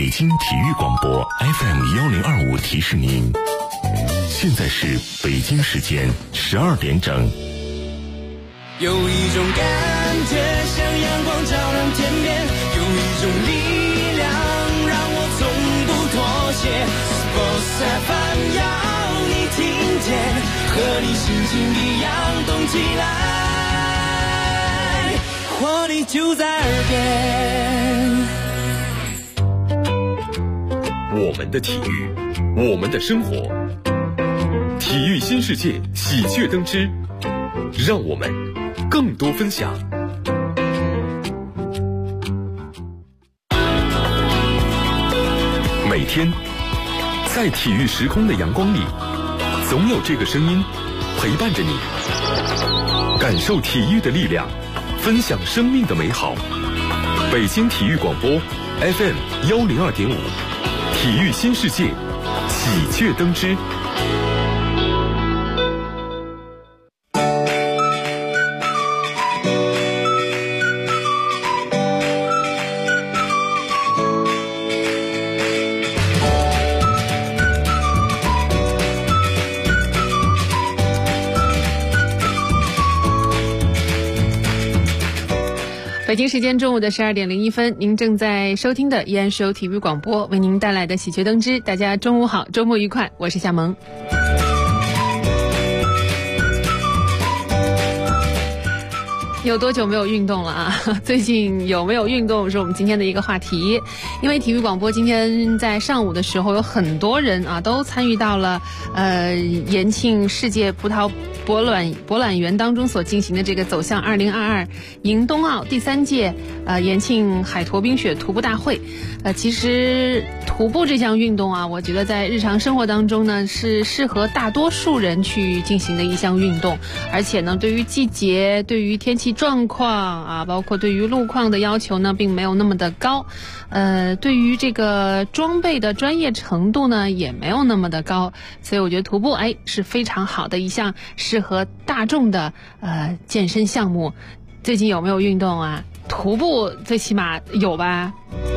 北京体育广播 FM1025提示您，现在是北京时间12点整。 有一种感觉像阳光照亮天边，有一种力量让我从不妥协。Sports FM 要你听见，和你心情一样动起来，活力就在耳边。 我们的体育，我们的生活，体育新世界喜鹊登之，让我们更多分享。每天在体育时空的阳光里，总有这个声音陪伴着你，感受体育的力量，分享生命的美好。北京体育广播 FM102.5，体育新世界喜鹊登之。 北京时间中午的12点01分，您正在收听的依然是由体育广播为您带来的喜鹊登之。大家中午好，周末愉快，我是夏萌。有多久没有运动了啊？最近有没有运动是我们今天的一个话题。因为体育广播今天在上午的时候有很多人啊都参与到了延庆世界葡萄博览园当中所进行的这个走向2022迎冬奥第3届延庆海坨冰雪徒步大会。其实徒步这项运动啊，我觉得在日常生活当中呢是适合大多数人去进行的一项运动，而且呢对于季节、对于天气状况啊，包括对于路况的要求呢并没有那么的高。对于这个装备的专业程度呢也没有那么的高，所以我觉得徒步是非常好的一项适合大众的健身项目。最近有没有运动啊？徒步最起码有吧？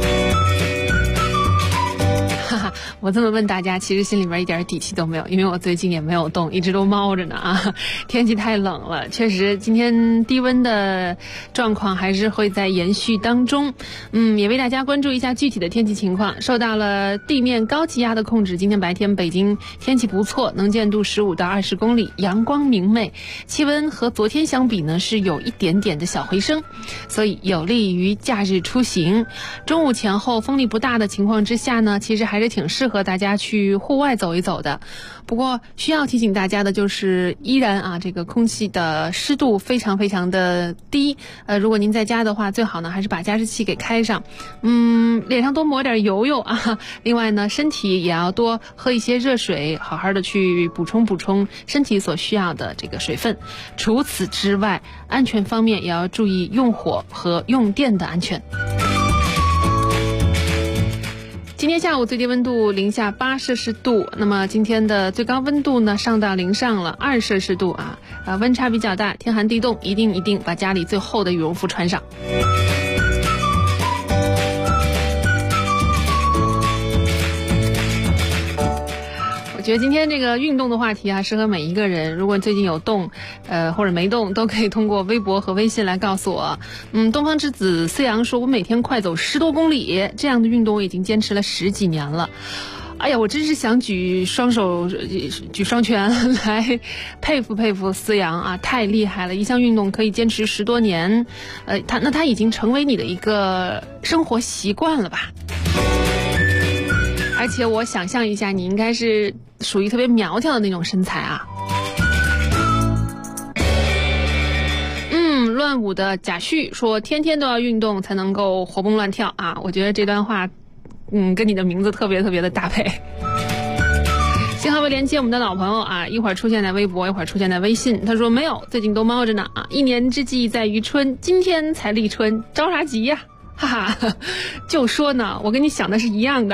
我这么问大家，其实心里边一点底气都没有，因为我最近也没有动，一直都猫着呢啊。天气太冷了，确实今天低温的状况还是会在延续当中。也为大家关注一下具体的天气情况。受到了地面高气压的控制，今天白天北京天气不错，能见度15到20公里，阳光明媚，气温和昨天相比呢是有一点点的小回升，所以有利于假日出行。中午前后风力不大的情况之下呢，其实还是挺适合大家去户外走一走的。不过需要提醒大家的就是依然这个空气的湿度非常非常的低。如果您在家的话，最好呢还是把加湿器给开上。脸上多抹点油油啊。另外呢，身体也要多喝一些热水，好好的去补充身体所需要的这个水分。除此之外，安全方面也要注意用火和用电的安全。今天下午最低温度零下8摄氏度，那么今天的最高温度呢上到零上了2摄氏度啊，温差比较大，天寒地冻，一定把家里最厚的羽绒服穿上。我觉得今天这个运动的话题适合每一个人。如果最近有动或者没动，都可以通过微博和微信来告诉我。东方之子思阳说，我每天快走10多公里，这样的运动我已经坚持了10几年了。哎呀，我真是想举双拳来佩服思阳啊，太厉害了！一项运动可以坚持10多年，他已经成为你的一个生活习惯了吧？而且我想象一下，你应该是属于特别苗条的那种身材啊。乱舞的贾旭说，天天都要运动才能够活蹦乱跳啊！我觉得这段话跟你的名字特别特别的搭配。幸好为连接我们的老朋友啊，一会儿出现在微博，一会儿出现在微信。他说没有，最近都猫着呢啊！一年之计在于春，今天才立春，着啥急呀？哈哈，就说呢，我跟你想的是一样的。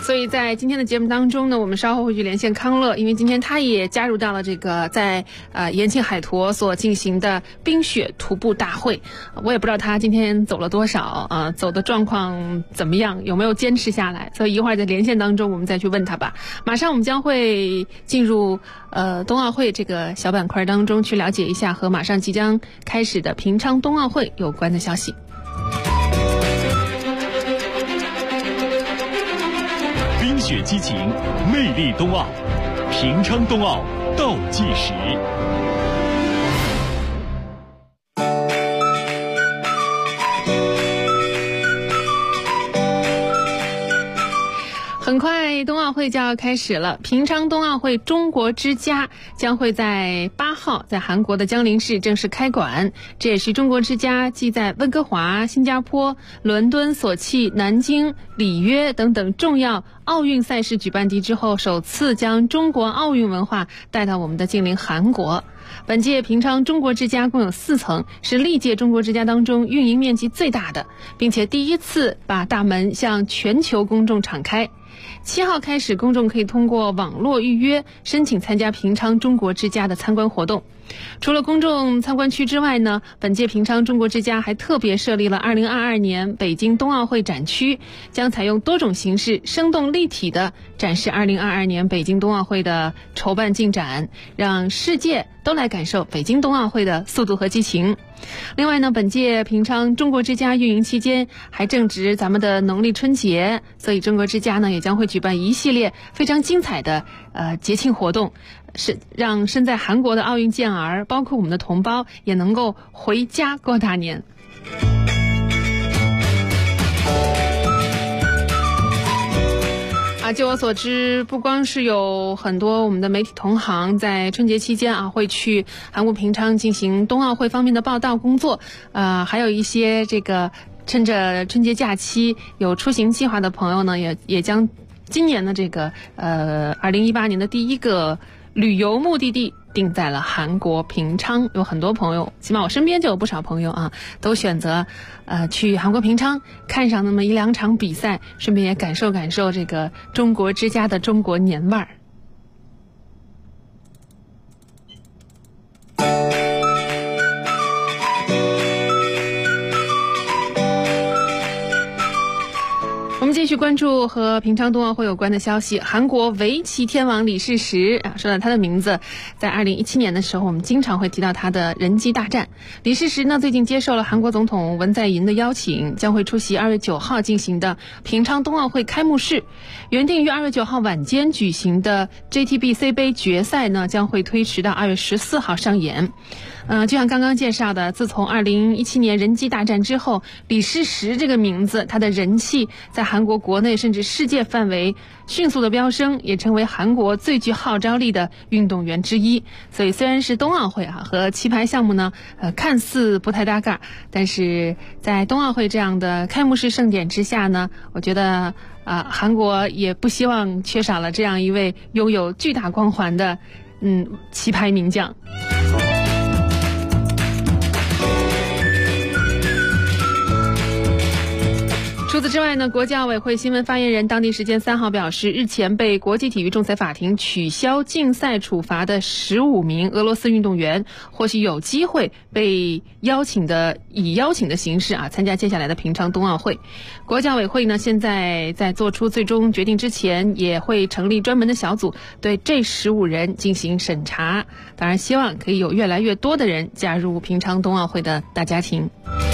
所以在今天的节目当中呢，我们稍后会去连线康乐，因为今天他也加入到了这个在延庆海坨所进行的冰雪徒步大会。我也不知道他今天走了多少走的状况怎么样，有没有坚持下来，所以一会儿在连线当中我们再去问他吧。马上我们将会进入冬奥会这个小板块当中，去了解一下和马上即将开始的平昌冬奥会有关的消息。 冰雪激情，魅力冬奥，平昌冬奥倒计时。 很快冬奥会就要开始了，平昌冬奥会中国之家将会在8号在韩国的江陵市正式开馆，这也是中国之家继在温哥华、新加坡、伦敦、索契、南京、里约等等重要奥运赛事举办地之后，首次将中国奥运文化带到我们的近邻韩国。本届平昌中国之家共有4层，是历届中国之家当中运营面积最大的，并且第一次把大门向全球公众敞开。7号开始，公众可以通过网络预约申请参加平昌中国之家的参观活动。除了公众参观区之外呢，本届平昌中国之家还特别设立了2022年北京冬奥会展区，将采用多种形式生动立体的展示2022年北京冬奥会的筹办进展，让世界都来感受北京冬奥会的速度和激情。另外呢，本届平昌中国之家运营期间还正值咱们的农历春节，所以中国之家呢也将会举办一系列非常精彩的节庆活动，是让身在韩国的奥运健儿，包括我们的同胞也能够回家过大年。据我所知，不光是有很多我们的媒体同行在春节期间会去韩国平昌进行冬奥会方面的报道工作，还有一些这个趁着春节假期有出行计划的朋友呢，也将今年的这个2018年的第一个旅游目的地定在了韩国平昌。有很多朋友，起码我身边就有不少朋友都选择去韩国平昌看上那么1-2场比赛，顺便也感受感受这个中国之家的中国年味儿。我们继续关注和平昌冬奥会有关的消息。韩国围棋天王李世石说到他的名字，在2017年的时候我们经常会提到他的人机大战。李世石呢最近接受了韩国总统文在寅的邀请，将会出席2月9号进行的平昌冬奥会开幕式。原定于2月9号晚间举行的 JTBC 杯决赛呢将会推迟到2月14号上演。就像刚刚介绍的，自从2017年人机大战之后，李世石这个名字他的人气在韩国国内甚至世界范围迅速的飙升，也成为韩国最具号召力的运动员之一。所以虽然是冬奥会和棋牌项目呢看似不太搭嘎，但是在冬奥会这样的开幕式盛典之下呢，我觉得韩国也不希望缺少了这样一位拥有巨大光环的棋牌名将。除此之外呢，国际奥委会新闻发言人当地时间3号表示，日前被国际体育仲裁法庭取消禁赛处罚的15名俄罗斯运动员，或许有机会被以邀请的形式参加接下来的平昌冬奥会。国际奥委会呢，现在在做出最终决定之前，也会成立专门的小组对这15人进行审查。当然，希望可以有越来越多的人加入平昌冬奥会的大家庭。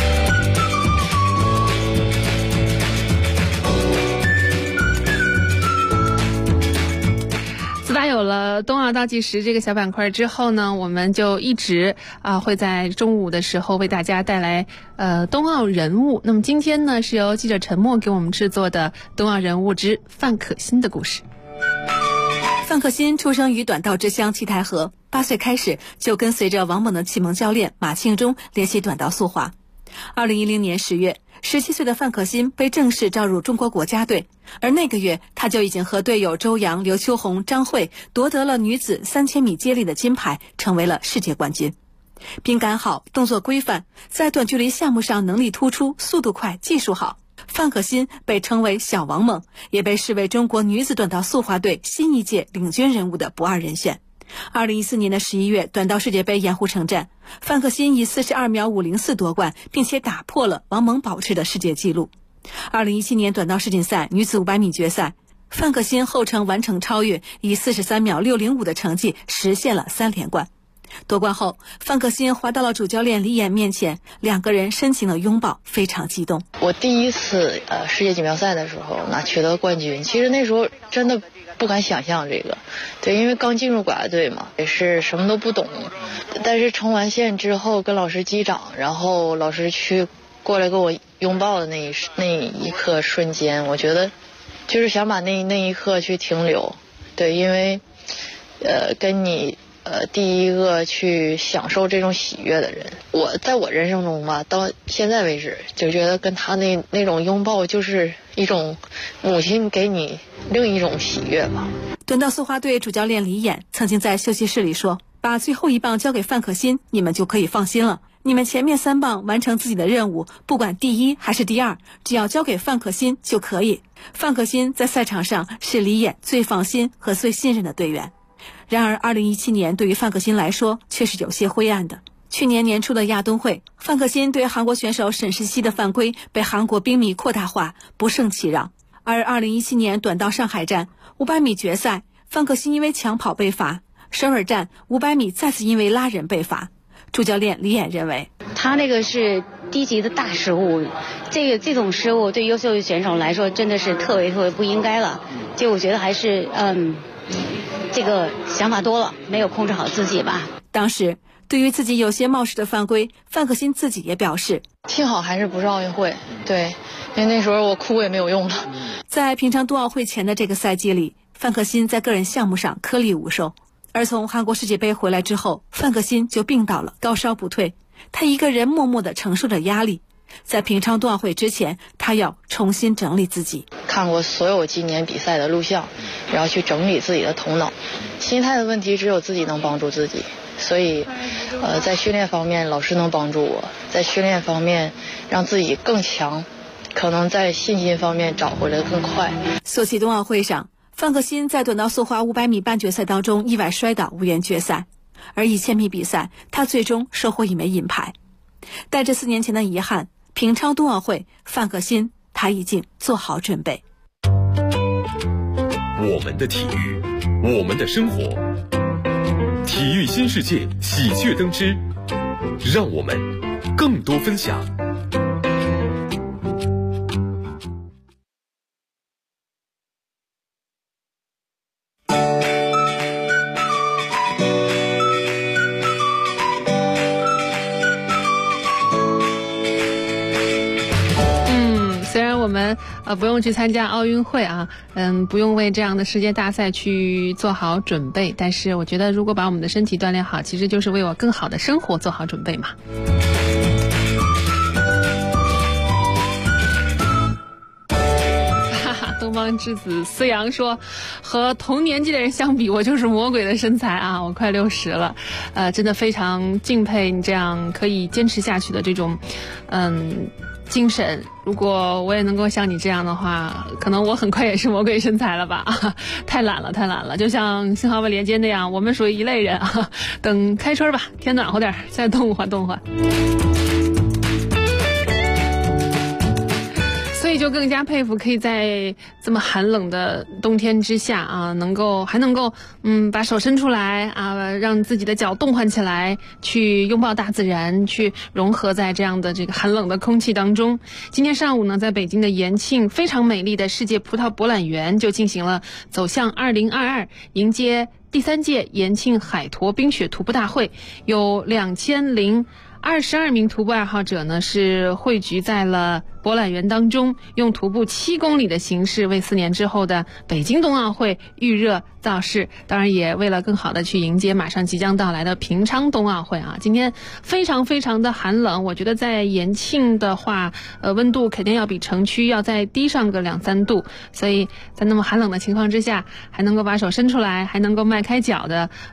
自打有了冬奥倒计时这个小板块之后呢，我们就一直会在中午的时候为大家带来冬奥人物。那么今天呢，是由记者陈默给我们制作的冬奥人物之范可新的故事。 范可新出生于短道之乡七台河，8岁开始就跟随着王猛的启蒙教练马庆忠练习短道速滑。2010年10月，17岁的范可新被正式招入中国国家队，而那个月他就已经和队友周洋、刘秋红、张慧夺得了女子3000米接力的金牌，成为了世界冠军。并感好，动作规范，在短距离项目上能力突出，速度快，技术好。 范可新被称为小王猛，也被视为中国女子短道速滑队新一届领军人物的不二人选。2014年的11月，短道世界杯盐湖城站，范可新以42秒504夺冠，并且打破了王蒙保持的世界纪录。2017年短道世锦赛女子500米决赛，范可新后程完成超越，以43秒605的成绩实现了3连冠。夺冠后，范可新滑到了主教练李岩面前，两个人深情的拥抱，非常激动。 我第一次世界锦标赛的时候取得冠军，其实那时候真的不敢想象这个，对，因为刚进入国家队嘛，也是什么都不懂。但是冲完线之后跟老师击掌，然后老师过来跟我拥抱的那一刻瞬间，我觉得就是想把那一刻去停留，对，因为跟你第一个去享受这种喜悦的人，在我人生中吧，到现在为止就觉得跟他那种拥抱就是一种母亲给你另一种喜悦吧。 短道速滑队主教练李岩曾经在休息室里说，把最后一棒交给范可新，你们就可以放心了，你们前面3棒完成自己的任务，不管第1还是第2，只要交给范可新就可以。范可新在赛场上是李岩最放心和最信任的队员。然而2017年对于范可新来说却是有些灰暗的。去年年初的亚冬会，范可新对韩国选手沈世熙的犯规被韩国兵迷扩大化，不胜其扰。而2017年短道上海站500米决赛，范可新因为抢跑被罚，首尔站500米再次因为拉人被罚。主教练李岩认为， 他那个是低级的大失误，这种失误对优秀的选手来说真的是特别不应该了。就我觉得还是这个想法多了，没有控制好自己吧。 当时对于自己有些冒失的犯规，范可新自己也表示， 幸好还是不是奥运会，对，因为那时候我哭也没有用了。 在平昌冬奥会前的这个赛季里，范可新在个人项目上颗粒无收，而从韩国世界杯回来之后，范可新就病倒了，高烧不退，他一个人默默地承受着压力。在平昌冬奥会之前，他要重新整理自己。 看过所有今年比赛的录像，然后去整理自己的头脑，心态的问题只有自己能帮助自己。所以在训练方面老师能帮助我，在训练方面让自己更强，可能在信心方面找回来的更快。 索契冬奥会上，范可新在短道速滑500米半决赛当中意外摔倒，无缘决赛。而1000米比赛，他最终收获1枚银牌。带着4年前的遗憾，平昌冬奥会，范可新他已经做好准备。 我们的体育，我们的生活，体育新世界喜鹊登枝，让我们更多分享。 我们不用去参加奥运会啊，不用为这样的世界大赛去做好准备，但是我觉得如果把我们的身体锻炼好，其实就是为我更好的生活做好准备嘛。东方之子思阳说，和同年纪的人相比，我就是魔鬼的身材啊！我快60了，真的非常敬佩你这样可以坚持下去的这种精神。如果我也能够像你这样的话，可能我很快也是魔鬼身材了吧。太懒了，就像信号问连接那样，我们属于一类人啊。等开春吧，天暖和点再动换。所以就更加佩服可以在这么寒冷的冬天之下啊，还能够把手伸出来啊，让自己的脚动换起来，去拥抱大自然，去融合在这样的这个寒冷的空气当中。今天上午呢，在北京的延庆非常美丽的世界葡萄博览园就进行了走向2022，迎接第3届延庆海坨冰雪徒步大会，有2022名徒步爱好者呢是汇聚在了博览园当中，用徒步7公里的形式为4年之后的北京冬奥会预热造势，当然也为了更好的去迎接马上即将到来的平昌冬奥会啊。今天非常的寒冷，我觉得在延庆的话温度肯定要比城区要再低上个2-3度，所以在那么寒冷的情况之下还能够把手伸出来，还能够迈开脚的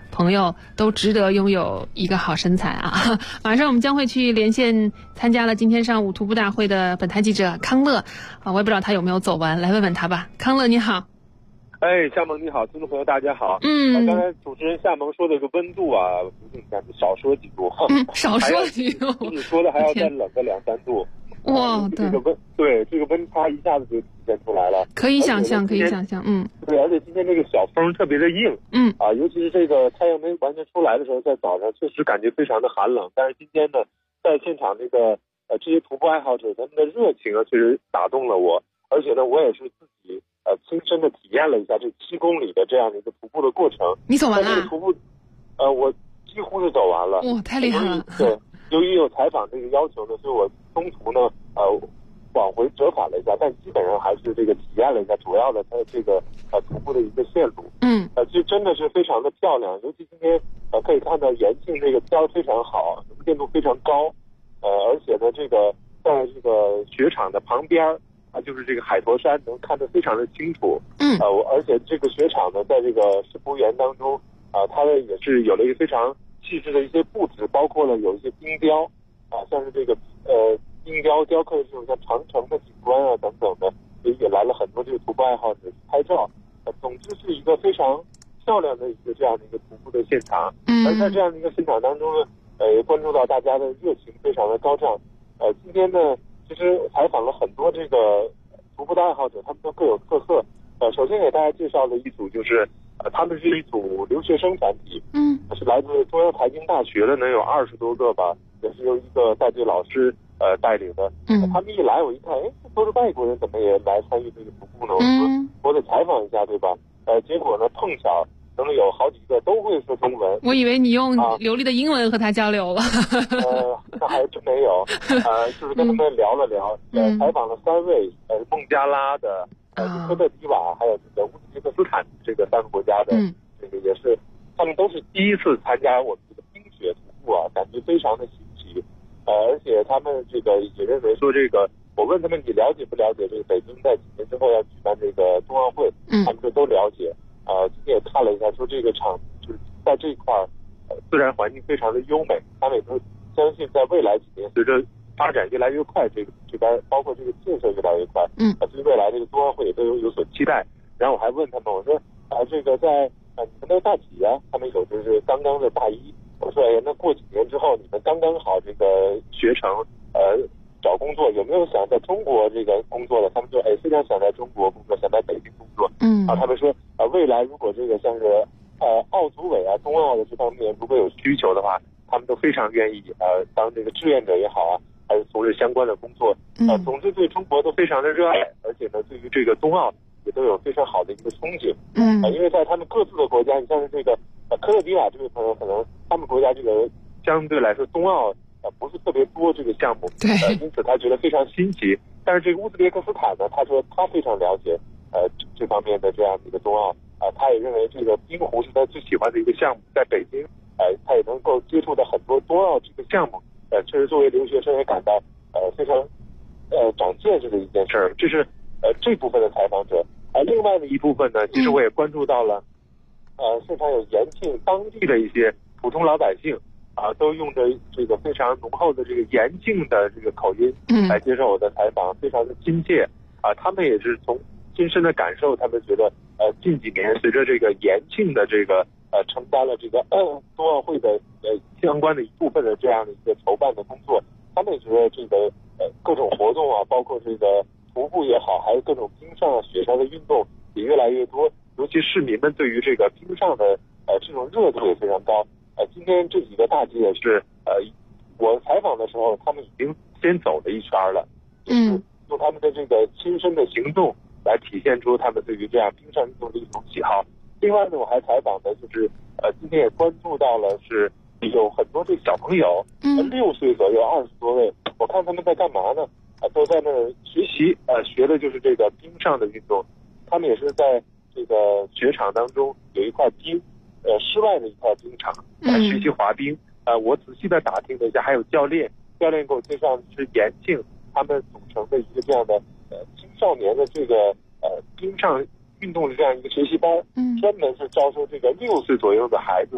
朋友都值得拥有一个好身材啊！马上我们将会去连线参加了今天上午徒步大会的本台记者康乐啊，我也不知道他有没有走完，来问问他吧。康乐你好。 夏萌你好，听众朋友大家好。刚才主持人夏萌说的这个温度啊，咱们少说几度。 少说几度。 你说的还要再冷个2-3度。 哇， 这个温差一下子就体现出来了。 可以想象， 对，而且今天这个小风特别的硬。尤其是这个太阳没完全出来的时候，在早上确实感觉非常的寒冷。但是今天呢，在现场这些徒步爱好者他们的热情啊，确实打动了我。而且呢，我也是自己亲身的体验了一下这7公里的这样的一个徒步的过程。 你走完了？ 徒步，我几乎是走完了。 哇，太厉害了！ 对，由于有采访这个要求呢，所以我中途呢往回折返了一下，但基本上还是这个体验了一下主要的它这个徒步的一个线路。其实真的是非常的漂亮，尤其今天可以看到延庆这个天非常好，能见度非常高，而且呢这个在这个雪场的旁边就是这个海坨山能看得非常的清楚。而且这个雪场呢，在这个世博园当中它也是有了一个非常细致的一些布置，包括了有一些冰雕像是这个冰雕雕刻的这种像长城的景观等等的，也来了很多这个徒步爱好者去拍照。总之是一个非常漂亮的一个这样的一个徒步的现场。而在这样的一个现场当中呢，也关注到大家的热情非常的高涨。今天呢，其实采访了很多这个徒步的爱好者，他们都各有特色。首先给大家介绍的一组就是他们是一组留学生团体，是来自中央财经大学的，能有20多个吧，也是由一个带队老师带领的。他们一来我一看，都是外国人，怎么也来参与这个徒步呢？我说我得采访一下，对吧？结果呢，碰巧能有好几个都会说中文。我以为你用流利的英文和他交流了。 那还真没有。就是跟他们聊了聊，采访了3位，孟加拉的、科特迪瓦，还有这个乌兹别克斯坦这个3个国家的，这个也是他们都是第一次参加我们这个冰雪徒步感觉非常的新奇。而且他们这个也认为说，这个我问他们你了解不了解这个北京在几年之后要举办这个冬奥会，他们就都了解。今天也看了一下，说这个场就是在这一块自然环境非常的优美，他们也都相信在未来几年随着发展越来越快，这边包括这个建设越来越快，对未来这个冬奥会也都有所期待。然后我还问他们，我说这个在你们的大几啊？他们有就是刚刚的大1。我说那过几年之后你们刚刚好这个学成找工作，有没有想在中国这个工作的？他们说非常想在中国工作，想在北京工作。他们说未来如果这个像是奥组委冬奥的这方面如果有需求的话，他们都非常愿意当这个志愿者也好还是从事相关的工作。总之对中国都非常的热爱，而且呢对于这个冬奥也都有非常好的一个憧憬。因为在他们各自的国家，你像是这个科特迪瓦这位朋友，可能他们国家这个相对来说冬奥不是特别多这个项目，因此他觉得非常新奇。但是这个乌兹别克斯坦呢，他说他非常了解这方面的这样的一个冬奥他也认为这个冰壶是他最喜欢的一个项目，在北京他也能够接触到很多冬奥这个项目，确实作为留学生也感到非常长见识的一件事儿。这是这部分的采访者。另外的一部分呢，其实我也关注到了现场有延庆当地的一些普通老百姓都用着这个非常浓厚的这个延庆的这个口音来接受我的采访，非常的亲切他们也是从亲身的感受，他们觉得近几年随着这个延庆的这个承担了这个冬奥会的相关的一部分的这样的一个筹办的工作，他们也觉得这个各种活动包括这个徒步也好，还有各种冰上雪上的运动也越来越多，尤其市民们对于这个冰上的这种热度也非常高。今天这几个大姐也是我采访的时候，他们已经先走了一圈了，就是用他们的这个亲身的行动来体现出他们对于这样冰上运动的一种喜好。另外呢，我还采访的就是今天也关注到了是有很多这小朋友，6岁左右20多位，我看他们在干嘛呢？都在那儿学习，学的就是这个冰上的运动。他们也是在这个雪场当中有一块冰，室外的一块冰场来学习滑冰。我仔细的打听了一下，还有教练给我介绍是延庆他们组成的一个这样的青少年的这个冰上运动的这样一个学习班，专门是招收这个6岁左右的孩子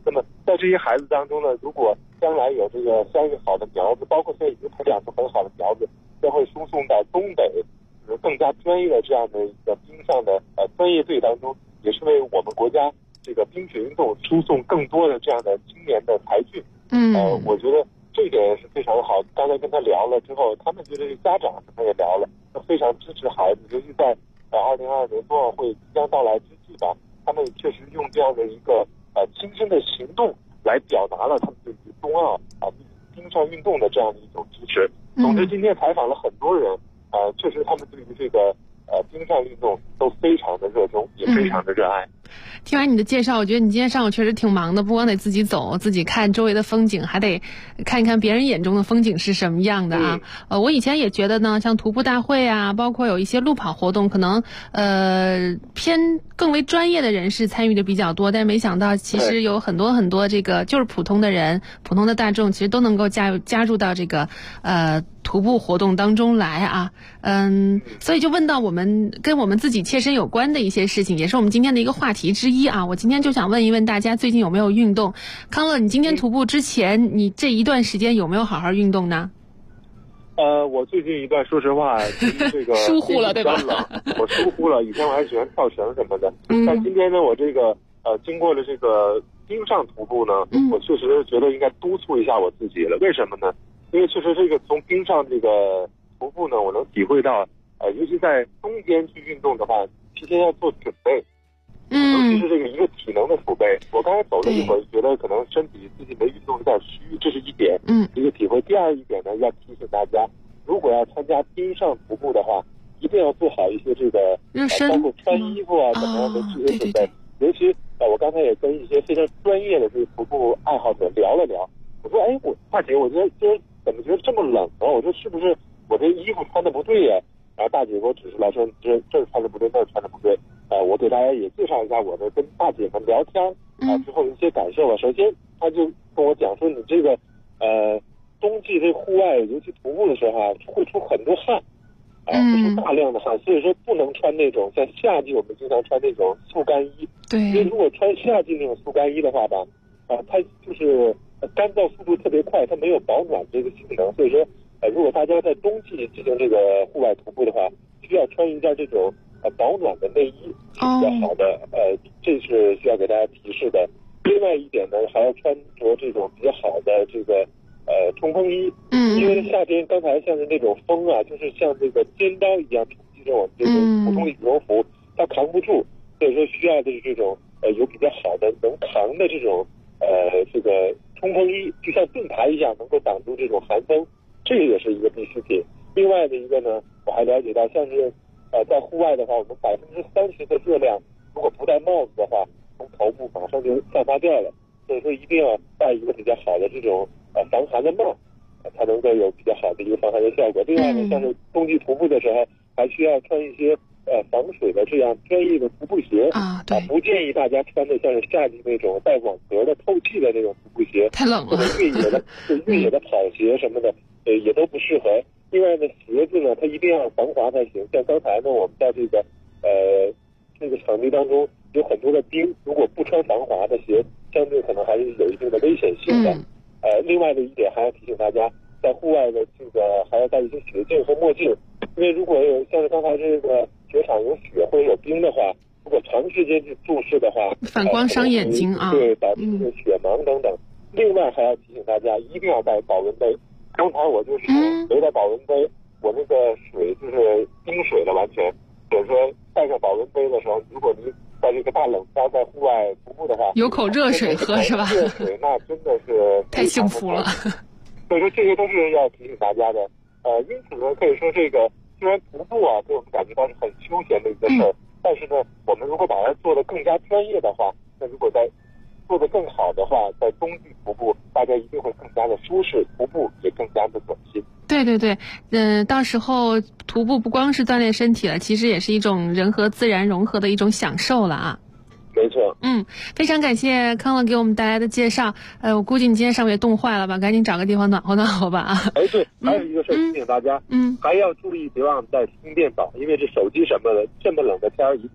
那么在这些孩子当中呢，如果将来有这个相应好的苗子，包括现在已经培养出很好的苗子，将会输送到东北更加专业的这样的一个冰上的专业队当中，也是为我们国家这个冰雪运动输送更多的这样的青年的才俊。我觉得这一点是非常好。刚才跟他聊了之后，他们觉得家长跟他也聊了，非常支持孩子，尤其在2022年冬奥会即将到来之际吧，他们确实用这样的一个亲身的行动来表达了他们对于冬奥冰上运动的这样的一种支持。总之，今天采访了很多人，确实他们对于这个冰上运动都非常的热衷，也非常的热爱。 听完你的介绍，我觉得你今天上午确实挺忙的，不光得自己走自己看周围的风景，还得看一看别人眼中的风景是什么样的啊。我以前也觉得呢，像徒步大会啊，包括有一些路跑活动，可能偏更为专业的人士参与的比较多，但是没想到其实有很多很多这个就是普通的人、普通的大众，其实都能够加入到这个徒步活动当中来啊。所以就问到跟我们自己切身有关的一些事情，也是我们今天的一个话题之一啊。我今天就想问一问大家最近有没有运动？康乐，你今天徒步之前，你这一段时间有没有好好运动呢？ 我最近一段说实话，这个疏忽了对吧？ 我疏忽了，以前我还喜欢跳绳什么的，但今天呢，我这个经过了这个冰上徒步呢，我确实觉得应该督促一下我自己了。为什么呢？因为确实这个从冰上这个徒步呢，我能体会到，尤其在冬天去运动的话，提前要做准备，尤其是这个一个体能的储备。我刚才走了一会儿，觉得可能身体自己没运动有点虚，这是一点，一个体会。第二一点呢，要提醒大家，如果要参加冰上徒步的话，一定要做好一些这个包括穿衣服啊怎么样的这些准备。尤其我刚才也跟一些非常专业的这个徒步爱好者聊了聊，我说大姐，我觉得今天怎么觉得这么冷啊？我说是不是我这衣服穿的不对呀？然后大姐给我指出来说，这穿的不对，那穿的不对。我给大家也介绍一下我的跟大姐们聊天之后的一些感受啊。首先，她就跟我讲说，你这个冬季这户外，尤其徒步的时候会出很多汗会出大量的汗，所以说不能穿那种像夏季我们经常穿那种速干衣。对，因为如果穿夏季那种速干衣的话吧，它就是干燥速度特别快，它没有保暖这个性能，所以说如果大家在冬季进行这个户外徒步的话，需要穿一件这种保暖的内衣是比较好的。这是需要给大家提示的。另外一点呢，还要穿着这种比较好的这个冲锋衣。因为夏天刚才像是那种风啊，就是像这个尖刀一样冲击着我们这个普通羽绒服，它扛不住，所以说需要的是这种有比较好的能扛的这种这个冲锋衣，就像盾牌一样，能够挡住这种寒风，这个也是一个必需品。另外的一个呢，我还了解到，像是在户外的话，我们30%的热量，如果不戴帽子的话，从头部马上就散发掉了。所以说一定要戴一个比较好的这种防寒的帽，才能够有比较好的一个防寒的效果。另外呢，像是冬季徒步的时候，还需要穿一些防水的这样专业的徒步鞋不建议大家穿的像是夏季那种带网格的透气的那种徒步鞋， 太冷了。 或者越野的跑鞋什么的，也都不适合。另外呢，鞋子呢，它一定要防滑才行。像刚才呢，我们在这个场地当中有很多的冰，如果不穿防滑的鞋，相对可能还是有一定的危险性的。另外的一点还要提醒大家，在户外的这个还要戴一些雪镜和墨镜，因为如果有像是刚才这个雪场有雪或者有冰的话，如果长时间去注视的话， 反光伤眼睛啊， 对，导致雪盲等等。另外还要提醒大家，一定要带保温杯。刚才我就是没带保温杯，我那个水就是冰水的完全。所以说带上保温杯的时候，如果你在这个大冷天在户外徒步的话， 有口热水喝是吧？ 热水那真的是太幸福了。 所以说这些都是要提醒大家的。因此呢，可以说这个虽然徒步给我们感觉到是很休闲的一个事儿，但是呢，我们如果把它做得更加专业的话，那如果在做得更好的话，在冬季徒步，大家一定会更加的舒适，徒步也更加的暖心。 对对对，到时候徒步不光是锻炼身体了，其实也是一种人和自然融合的一种享受了啊。 没错。 非常感谢康乐给我们带来的介绍。我估计你今天上午也冻坏了吧，赶紧找个地方暖和暖和吧啊。 对，还有一个事提醒大家，还要注意别忘带充电宝，因为这手机什么的，这么冷的天一动，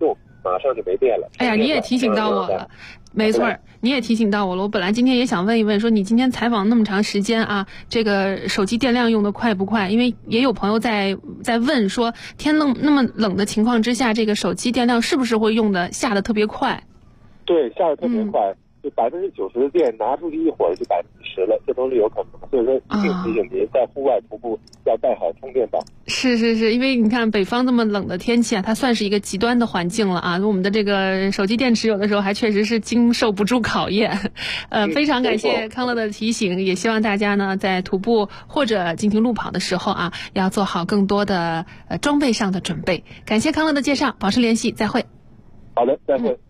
马上就没电了。 哎呀，你也提醒到我了。没错，你也提醒到我了。我本来今天也想问一问，说你今天采访那么长时间啊，这个手机电量用的快不快？因为也有朋友在问说，天那么冷的情况之下，这个手机电量是不是会下的特别快？ 对，下的特别快，就90%的电拿出去一会儿就10%了，这都是有可能的。所以说，一定提醒您在户外徒步要带好充电宝。 是，因为你看北方这么冷的天气啊，它算是一个极端的环境了啊。我们的这个手机电池有的时候还确实是经受不住考验。非常感谢康乐的提醒，也希望大家呢在徒步或者进行路跑的时候啊，要做好更多的装备上的准备。感谢康乐的介绍，保持联系，再会。 好的，再会。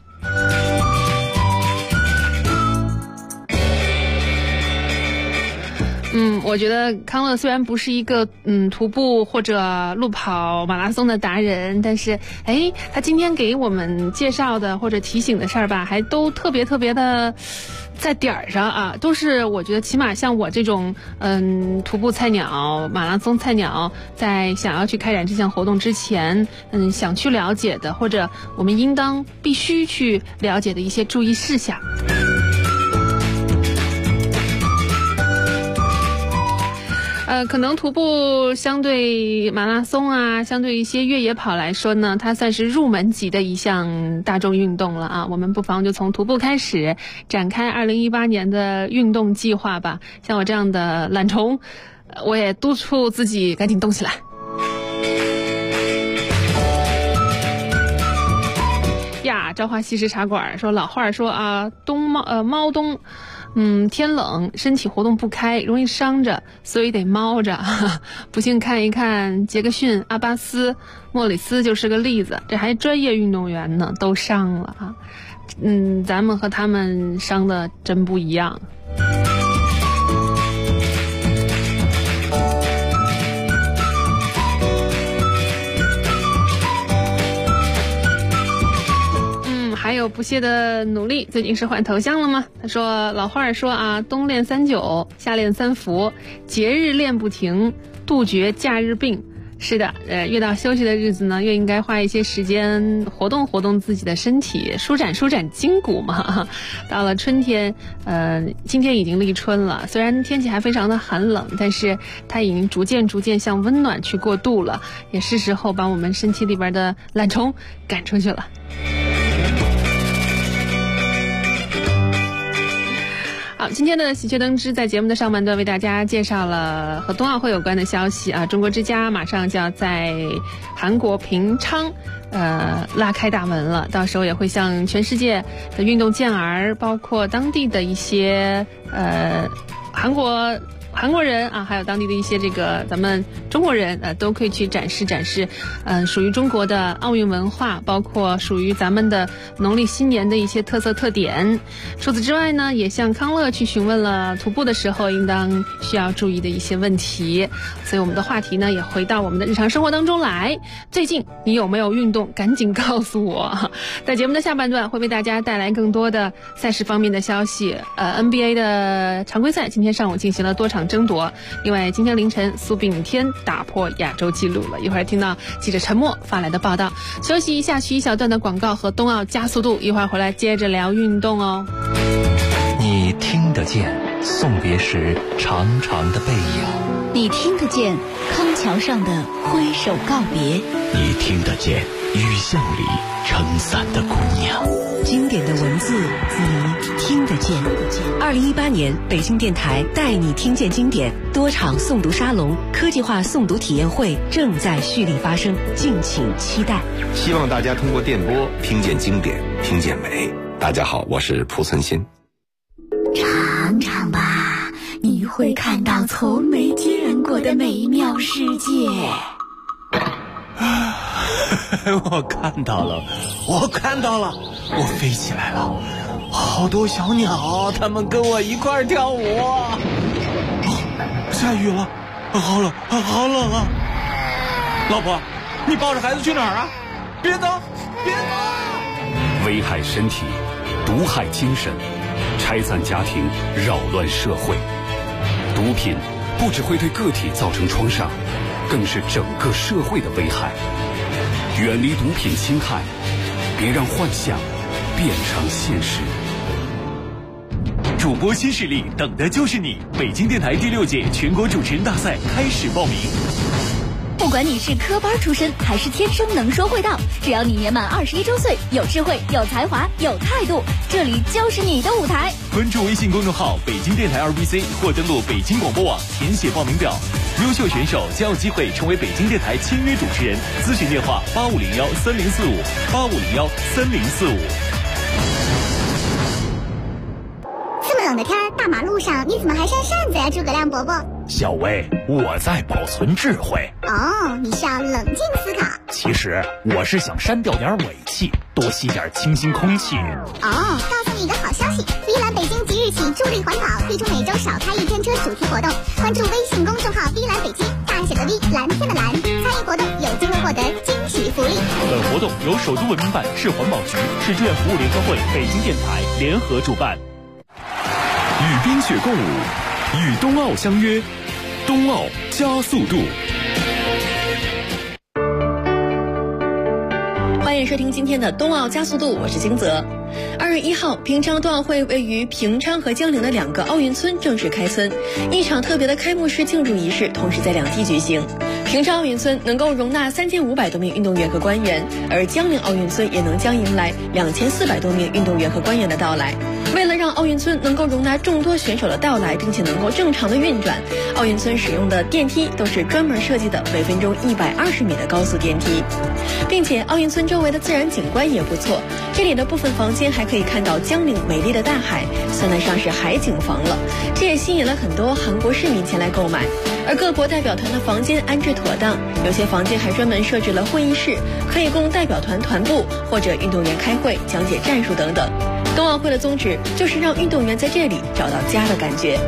我觉得康乐虽然不是一个徒步或者路跑马拉松的达人，但是他今天给我们介绍的或者提醒的事儿吧，还都特别的在点儿上啊，都是我觉得起码像我这种徒步菜鸟、马拉松菜鸟，在想要去开展这项活动之前，想去了解的，或者我们应当必须去了解的一些注意事项。可能徒步相对马拉松啊，相对一些越野跑来说呢，它算是入门级的一项大众运动了啊。我们不妨就从徒步开始，展开2018年的运动计划吧。像我这样的懒虫，我也督促自己赶紧动起来。呀，朝花夕拾茶馆说，老话说啊，猫冬。天冷，身体活动不开，容易伤着，所以得猫着。不信看一看杰克逊、阿巴斯、莫里斯就是个例子，这还专业运动员呢，都伤了啊。咱们和他们伤的真不一样。还有不懈的努力，最近是换头像了吗？他说老话说啊，冬练39，夏练3伏，节日练不停，杜绝假日病。是的，越到休息的日子呢，越应该花一些时间活动自己的身体，舒展筋骨嘛。到了春天，今天已经立春了，虽然天气还非常的寒冷，但是它已经逐渐向温暖去过渡了，也是时候把我们身体里边的懒虫赶出去了。好，今天的喜鹊登枝在节目的上半段为大家介绍了和冬奥会有关的消息啊。中国之家马上就要在韩国平昌拉开大门了，到时候也会向全世界的运动健儿，包括当地的一些韩国人啊，还有当地的一些这个咱们中国人都可以去展示属于中国的奥运文化，包括属于咱们的农历新年的一些特色特点。除此之外呢，也向康乐去询问了徒步的时候应当需要注意的一些问题。所以我们的话题呢也回到我们的日常生活当中来。最近你有没有运动？赶紧告诉我。在节目的下半段会为大家带来更多的赛事方面的消息。NBA 的常规赛今天上午进行了多场争夺，另外今天凌晨苏炳添打破亚洲纪录了。一会儿听到记者陈默发来的报道。休息一下，去一小段的广告和冬奥加速度，一会儿回来接着聊运动哦。 你听得见送别时长长的背影， 你听得见康桥上的挥手告别， 你听得见雨巷里撑伞的姑娘。 经典的文字你听得见。2018年北京电台带你听见经典多场诵读沙龙、科技化诵读体验会正在蓄力发生，敬请期待。 希望大家通过电波听见经典，听见美。大家好，我是濮存昕。 尝尝吧，你会看到从没见过的美妙世界。 我看到了，我飞起来了，好多小鸟，它们跟我一块跳舞。下雨了，好冷啊！老婆，你抱着孩子去哪儿啊？别走！ 危害身体，毒害精神，拆散家庭，扰乱社会。毒品不只会对个体造成创伤，更是整个社会的危害。远离毒品侵害， 别让幻想变成现实。 主播新势力，等的就是你！北京电台第6届全国主持人大赛开始报名。 不管你是科班出身还是天生能说会道，只要你年满21周岁，有智慧、有才华、有态度，这里就是你的舞台。 关注微信公众号北京电台2BC 或登录北京广播网填写报名表，优秀选手将有机会成为北京电台签约主持人。咨询电话85013045，85013045。 这么冷的天，大马路上你怎么还扇扇子呀，诸葛亮伯伯？ 小薇，我在保存智慧。 哦，你是要冷静思考。 其实我是想删掉点尾气，多吸点清新空气。 哦，告诉你一个好消息，碧蓝北京即日起助力环保，推出每周少开一天车主题活动。关注微信公众号碧蓝北京，大写的 V， 蓝天的蓝，参与活动有机会获得惊喜福利。 本活动由首都文明办、市环保局、市志愿服务联合会、北京电台联合主办。 与冰雪共舞，与冬奥相约，冬奥加速度。 欢迎收听今天的冬奥加速度，我是金泽。2月1号，平昌冬奥会位于平昌和江陵的2个奥运村正式开村，一场特别的开幕式庆祝仪式同时在2地举行。平昌奥运村能够容纳3500多名运动员和官员，而江陵奥运村也将迎来2400多名运动员和官员的到来。为了让奥运村能够容纳众多选手的到来，并且能够正常的运转，奥运村使用的电梯都是专门设计的每分钟120米的高速电梯，并且奥运村周围的自然景观也不错，这里的部分房间还可以看到江陵美丽的大海，算得上是海景房了。这也吸引了很多韩国市民前来购买。而各国代表团的房间安置妥当，有些房间还专门设置了会议室，可以供代表团团部或者运动员开会、讲解战术等等。冬奥会的宗旨就是让运动员在这里找到家的感觉。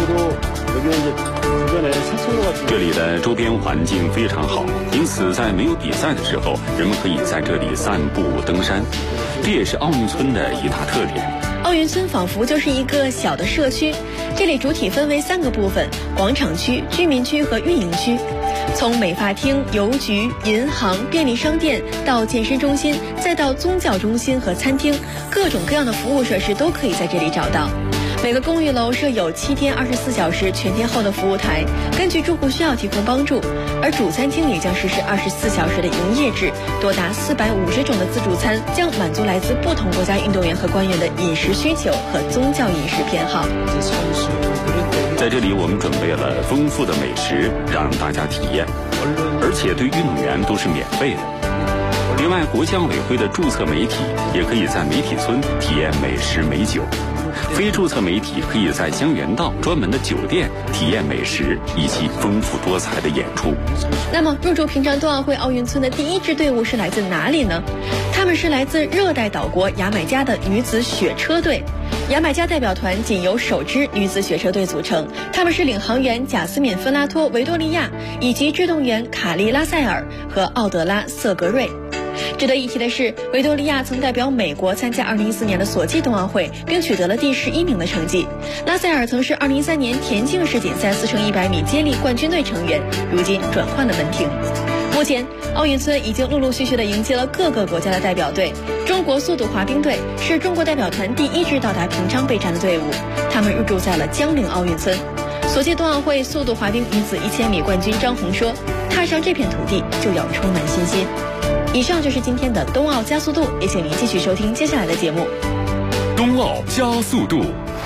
这里的周边环境非常好，因此在没有比赛的时候，人们可以在这里散步登山，这也是奥运村的一大特点。 奥运村仿佛就是一个小的社区，这里主体分为3个部分：广场区、居民区和运营区。从美发厅、邮局、银行、便利商店到健身中心，再到宗教中心和餐厅，各种各样的服务设施都可以在这里找到。每个公寓楼设有7天24小时全天候的服务台，根据住户需要提供帮助。而主餐厅也将实施24小时的营业制，多达450种的自助餐，将满足来自不同国家运动员和官员的饮食需求和宗教饮食偏好。 在这里我们准备了丰富的美食让大家体验，而且对运动员都是免费的。另外，国际奥委会的注册媒体也可以在媒体村体验美食美酒，非注册媒体可以在江原道专门的酒店体验美食以及丰富多彩的演出。 那么入驻平昌冬奥会奥运村的第1支队伍是来自哪里呢？他们是来自热带岛国牙买加的女子雪车队。牙买加代表团仅由首支女子雪车队组成，他们是领航员贾斯敏·芬拉托、维多利亚以及制动员卡利拉塞尔和奥德拉·瑟格瑞。值得一提的是，维多利亚曾代表美国参加2014年的索契冬奥会，并取得了第11名的成绩。拉塞尔曾是2013年田径世锦赛4乘100米接力冠军队成员，如今转换了门庭。目前，奥运村已经陆陆续续地迎接了各个国家的代表队。中国速度滑冰队是中国代表团第1支到达平昌备战的队伍，他们入驻在了江陵奥运村。索契冬奥会速度滑冰女子1000米冠军张红说：“踏上这片土地就要充满信心。”以上就是今天的冬奥加速度，也请您继续收听接下来的节目。 冬奥加速度。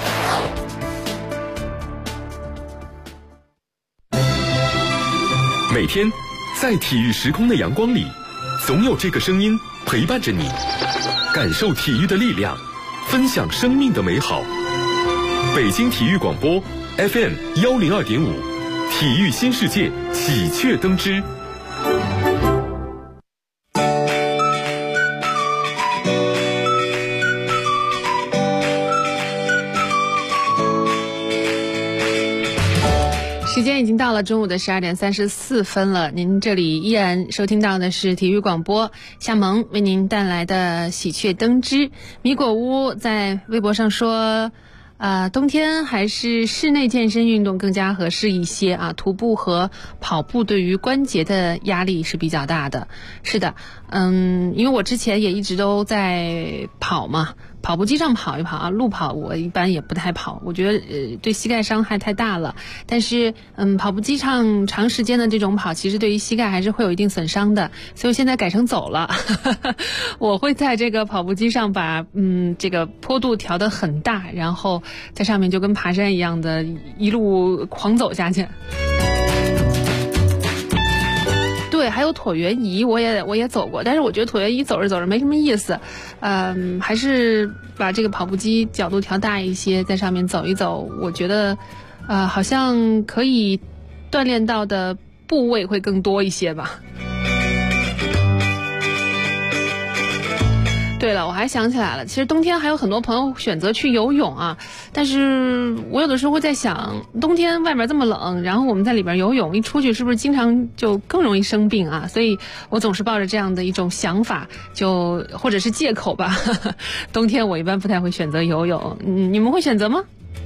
每天在体育时空的阳光里，总有这个声音陪伴着你，感受体育的力量，分享生命的美好。北京体育广播 FM102.5，体育新世界喜鹊登枝。 时间已经到了中午的12点34分了，您这里依然收听到的是体育广播，夏萌为您带来的喜鹊登枝。米果屋在微博上说， 冬天还是室内健身运动更加合适一些啊，徒步和跑步对于关节的压力是比较大的。是的，因为我之前也一直都在跑嘛，跑步机上跑一跑啊，路跑我一般也不太跑，我觉得对膝盖伤害太大了。但是跑步机上长时间的这种跑，其实对于膝盖还是会有一定损伤的，所以我现在改成走了。我会在这个跑步机上把这个坡度调得很大，然后在上面就跟爬山一样的一路狂走下去。对，还有椭圆仪我也走过，但是我觉得椭圆仪走着走着没什么意思，还是把这个跑步机角度调大一些，在上面走一走，我觉得好像可以锻炼到的部位会更多一些吧。对了，我还想起来了，其实冬天还有很多朋友选择去游泳啊，但是我有的时候会在想，冬天外面这么冷，然后我们在里边游泳，一出去是不是经常就更容易生病啊？所以我总是抱着这样的一种想法，就或者是借口吧。冬天我一般不太会选择游泳，你们会选择吗？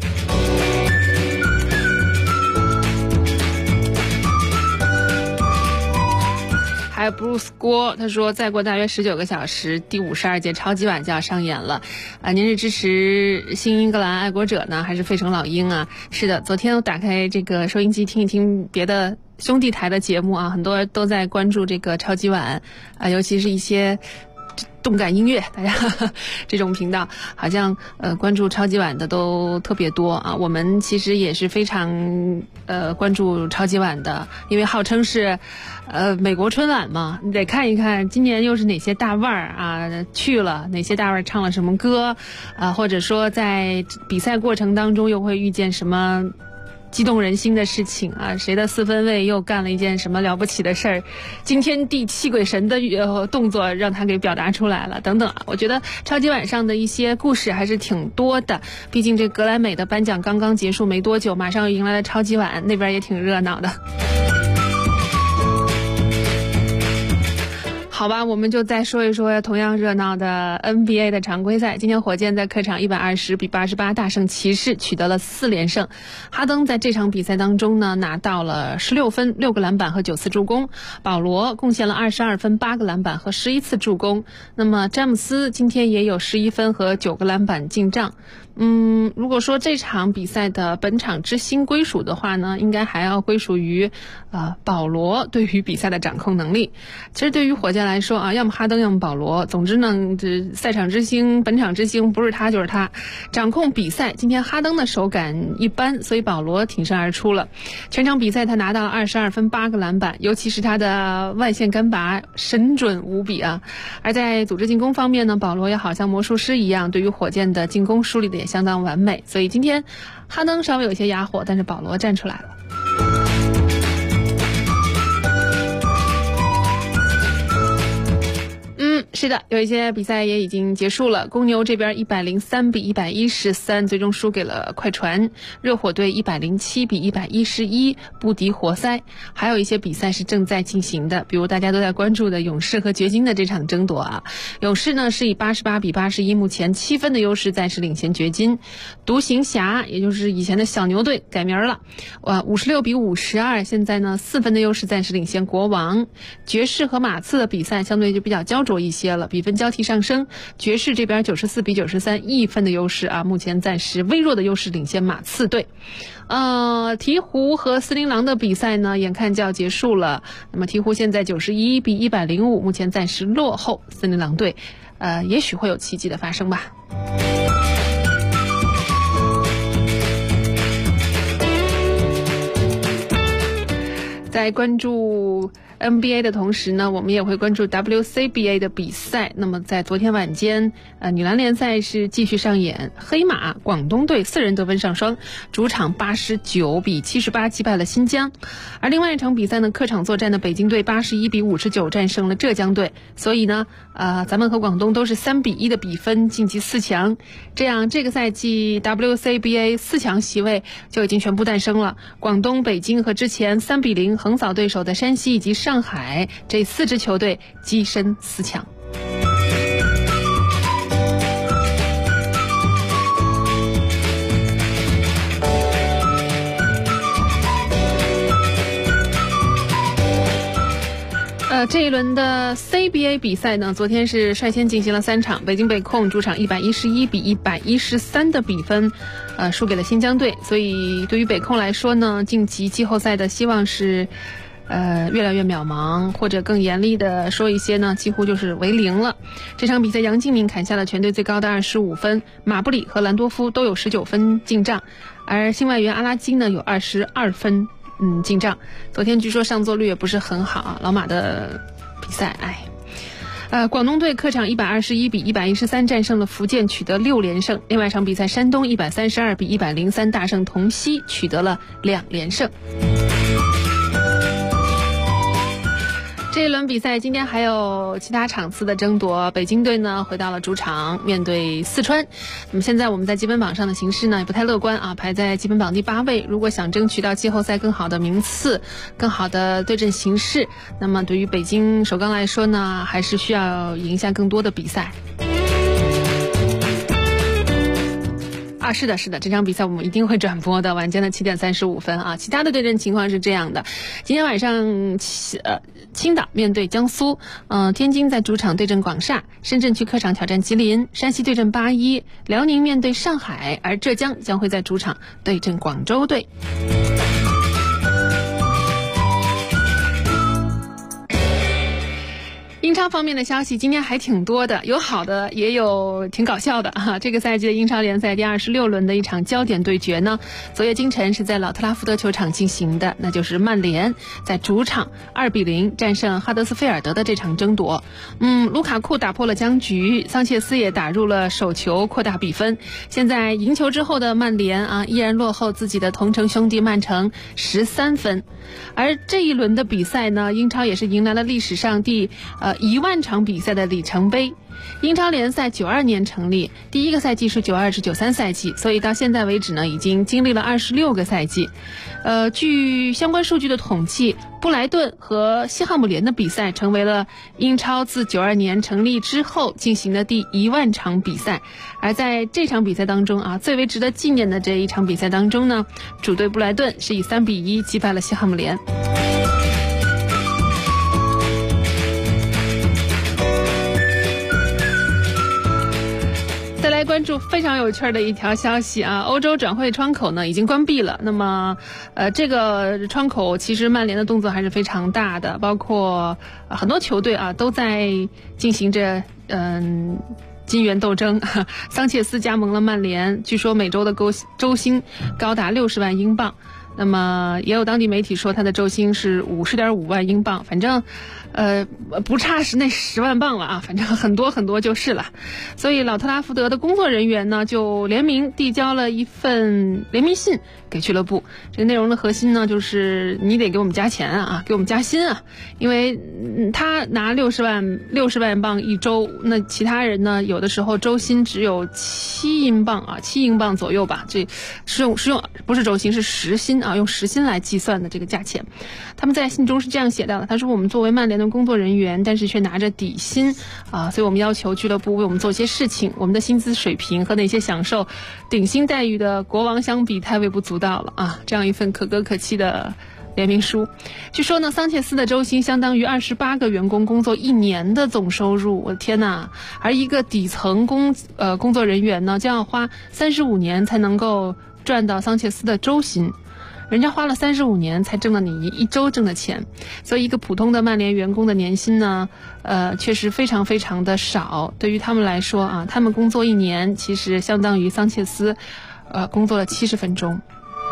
还有 Bruce 郭，他说再过大约19个小时，第52届超级碗就要上演了。您是支持新英格兰爱国者呢，还是费城老鹰啊？是的，昨天我打开这个收音机听一听别的兄弟台的节目啊，很多都在关注这个超级碗尤其是一些动感音乐，大家这种频道好像关注超级碗的都特别多啊。我们其实也是非常关注超级碗的，因为号称是美国春晚嘛，你得看一看今年又是哪些大腕儿啊去了，哪些大腕儿唱了什么歌或者说在比赛过程当中又会遇见什么激动人心的事情啊，谁的四分卫又干了一件什么了不起的事儿，惊天地泣鬼神的动作让他给表达出来了等等啊。我觉得超级碗上的一些故事还是挺多的，毕竟这格莱美的颁奖刚刚结束没多久，马上又迎来了超级碗，那边也挺热闹的。好吧，我们就再说一说同样热闹的 NBA 的常规赛。今天火箭在客场120-88大胜骑士，取得了4连胜。哈登在这场比赛当中呢，拿到了16分、6个篮板和9次助攻。保罗贡献了22分、8个篮板和11次助攻。那么詹姆斯今天也有11分和9个篮板进账。如果说这场比赛的本场之星归属的话呢，应该还要归属于保罗对于比赛的掌控能力。其实对于火箭来说啊，要么哈登要么保罗，总之呢这赛场之星本场之星不是他就是他，掌控比赛。今天哈登的手感一般，所以保罗挺身而出了。全场比赛他拿到了22分、8个篮板，尤其是他的外线干拔神准无比啊。而在组织进攻方面呢，保罗也好像魔术师一样，对于火箭的进攻梳理的也相当完美，所以今天哈登稍微有些哑火，但是保罗站出来了。是的，有一些比赛也已经结束了。公牛这边103-113最终输给了快船，热火队107-111不敌活塞。还有一些比赛是正在进行的，比如大家都在关注的勇士和掘金的这场争夺啊。勇士呢是以88-81目前7分的优势暂时领先掘金。独行侠也就是以前的小牛队改名了，56-52现在呢4分的优势暂时领先国王。爵士和马刺的比赛相对就比较焦灼一些了，比分交替上升。爵士这边94-931分的优势啊，目前暂时微弱的优势领先马刺队。鹈鹕和森林狼的比赛呢，眼看就要结束了。那么鹈鹕现在91-105，目前暂时落后森林狼队。也许会有奇迹的发生吧。在关注NBA 的同时呢，我们也会关注 WCBA 的比赛。那么在昨天晚间女篮联赛是继续上演，黑马广东队4人得分上双，主场89-78击败了新疆。而另外一场比赛呢，客场作战的北京队81-59战胜了浙江队。所以呢咱们和广东都是3-1的比分晋级4强，这样这个赛季 WCBA 4强席位就已经全部诞生了。广东、北京和之前3-0横扫对手的山西以及上海这4支球队跻身4强。 这一轮的 CBA 比赛呢，昨天是率先进行了3场，北京北控主场111比113的比分，输给了新疆队，所以对于北控来说呢，晋级季后赛的希望是越来越渺茫，或者更严厉的说一些呢，几乎就是为零了。这场比赛杨敬敏砍下了全队最高的25分，马布里和兰多夫都有19分进账，而新外援阿拉金呢有22分进账。昨天据说上座率也不是很好啊，老马的比赛广东队客场121比113战胜了福建，取得6连胜。另外一场比赛，山东132比103大胜同曦，取得了2连胜。这一轮比赛今天还有其他场次的争夺，北京队呢回到了主场面对四川。那么现在我们在积分榜上的形势呢也不太乐观啊，排在积分榜第8位。如果想争取到季后赛更好的名次，更好的对阵形势，那么对于北京首钢来说呢，还是需要赢下更多的比赛。是的，这场比赛我们一定会转播的，晚间的7点35分啊。其他的对阵情况是这样的：今天晚上青岛面对江苏，天津在主场对阵广厦，深圳去客场挑战吉林，山西对阵8-1，辽宁面对上海，而浙江将会在主场对阵广州队。英超方面的消息今天还挺多的，有好的也有挺搞笑的啊。这个赛季的英超联赛第26轮的一场焦点对决呢，昨夜今晨是在老特拉福德球场进行的，那就是曼联在主场2比0战胜哈德斯菲尔德的这场争夺。卢卡库打破了僵局，桑切斯也打入了首球扩大比分。现在赢球之后的曼联依然落后自己的同城兄弟曼城13分。而这一轮的比赛呢，英超也是迎来了历史上第1万场比赛的里程碑。英超联赛92年成立，第一个赛季是92至93赛季，所以到现在为止呢，已经经历了26个赛季。据相关数据的统计，布莱顿和西汉姆联的比赛成为了英超自92年成立之后进行的第1万场比赛。而在这场比赛当中最为值得纪念的这一场比赛当中呢，主队布莱顿是以3比1击败了西汉姆联。再来关注非常有趣的一条消息欧洲转会窗口呢已经关闭了。那么这个窗口其实曼联的动作还是非常大的，包括很多球队都在进行着金元斗争。桑切斯加盟了曼联，据说每周的周薪高达60万英镑。那么也有当地媒体说他的周薪是50.5万英镑，反正不差是那10万镑了反正很多很多就是了。所以老特拉福德的工作人员呢就联名递交了一份联名信给俱乐部。这个内容的核心呢就是你得给我们加钱给我们加薪因为他拿60万镑一周，那其他人呢有的时候周薪只有7英镑左右吧，这是用不是周薪是时薪用时薪来计算的这个价钱。他们在信中是这样写到的，他说我们作为曼联的工作人员，但是却拿着底薪所以我们要求俱乐部为我们做些事情。我们的薪资水平和那些享受顶薪待遇的国王相比太微不足道了这样一份可歌可泣的联名书。据说呢，桑切斯的周薪相当于28个员工工作1年的总收入，我的天哪！而一个底层工作人员呢，将要花35年才能够赚到桑切斯的周薪。人家花了35年才挣了你一周挣的钱，所以一个普通的曼联员工的年薪呢，确实非常非常的少。对于他们来说他们工作1年其实相当于桑切斯工作了70分钟。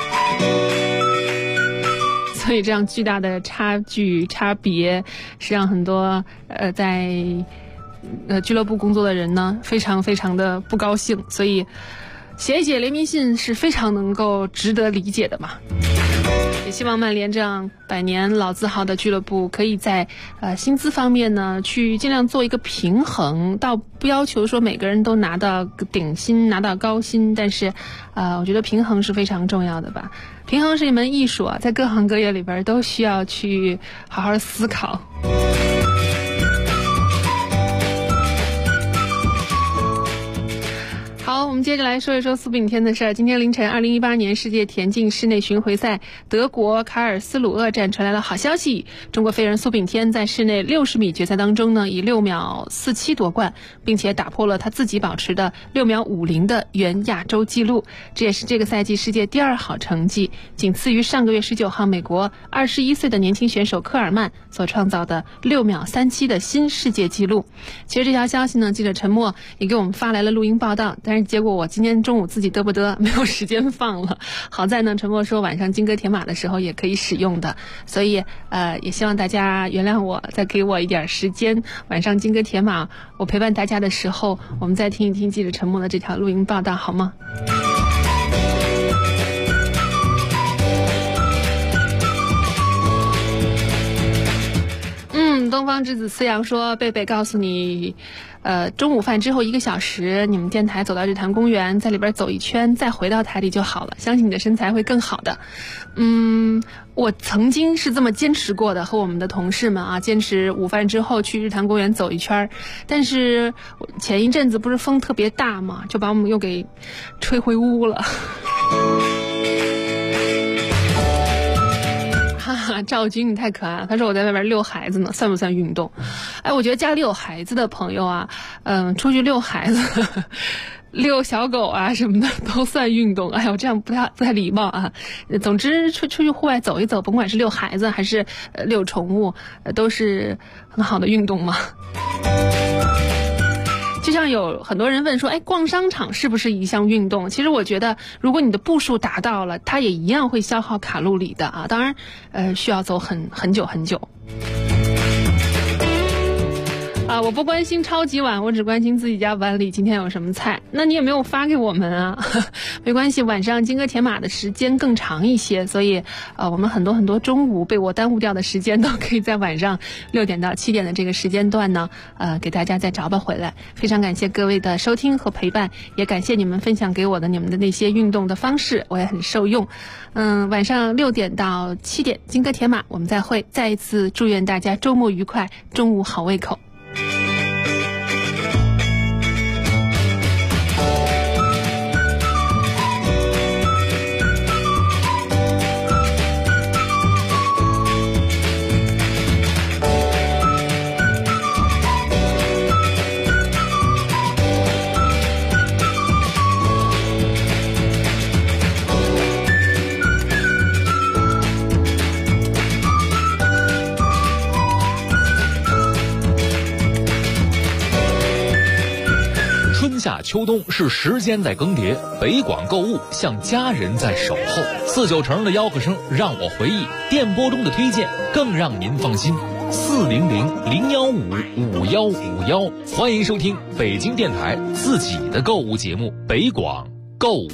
所以这样巨大的差别是让很多在俱乐部工作的人呢非常非常的不高兴，所以写一写联名信是非常能够值得理解的嘛。也希望曼联这样100年老字号的俱乐部可以在薪资方面呢去尽量做一个平衡，倒不要求说每个人都拿到顶薪拿到高薪，但是我觉得平衡是非常重要的吧。平衡是一门艺术在各行各业里边都需要去好好思考。好， 我们接着来说一说苏炳添的事儿。今天凌晨，2018年世界田径室内巡回赛德国卡尔斯鲁厄站传来了好消息，中国飞人苏炳添在室内60米决赛当中呢，以6秒47夺冠，并且打破了他自己保持的6秒50的原亚洲纪录，这也是这个赛季世界第2好成绩，仅次于上个月19号美国21岁的年轻选手科尔曼所创造的6秒37的新世界纪录。其实这条消息呢，记者陈默也给我们发来了录音报道，但是结果我今天中午自己嘚不嘚没有时间放了。好在呢，陈默说晚上金戈铁马的时候也可以使用的，所以也希望大家原谅我，再给我一点时间，晚上金戈铁马我陪伴大家的时候，我们再听一听记者陈默的这条录音报道好吗？东方之子思阳说，贝贝告诉你中午饭之后1个小时，你们电台走到日坛公园，在里边走一圈，再回到台里就好了，相信你的身材会更好的。我曾经是这么坚持过的，和我们的同事们啊，坚持午饭之后去日坛公园走一圈，但是前一阵子不是风特别大嘛，就把我们又给吹回屋了。赵军你太可爱了，他说我在外边遛孩子呢，算不算运动？哎，我觉得家里有孩子的朋友啊，出去遛孩子遛小狗啊什么的都算运动。哎呦，这样不太礼貌啊。总之出去户外走一走，甭管是遛孩子还是遛宠物，都是很好的运动嘛。就像有很多人问说，逛商场是不是一项运动？其实我觉得，如果你的步数达到了，它也一样会消耗卡路里的啊。当然，需要走很久很久。我不关心超级碗，我只关心自己家碗里今天有什么菜。那你也没有发给我们啊？没关系，晚上金戈铁马的时间更长一些，所以我们很多中午被我耽误掉的时间都可以在晚上6点到7点的这个时间段呢，给大家再找吧回来。非常感谢各位的收听和陪伴，也感谢你们分享给我的你们的那些运动的方式，我也很受用。晚上6点到7点金戈铁马我们再会，再一次祝愿大家周末愉快，中午好胃口。 夏秋冬是时间在更迭，北广购物像家人在守候。49城的吆喝声让我回忆，电波中的推荐更让您放心。400-015-5151，欢迎收听北京电台自己的购物节目《北广购物》。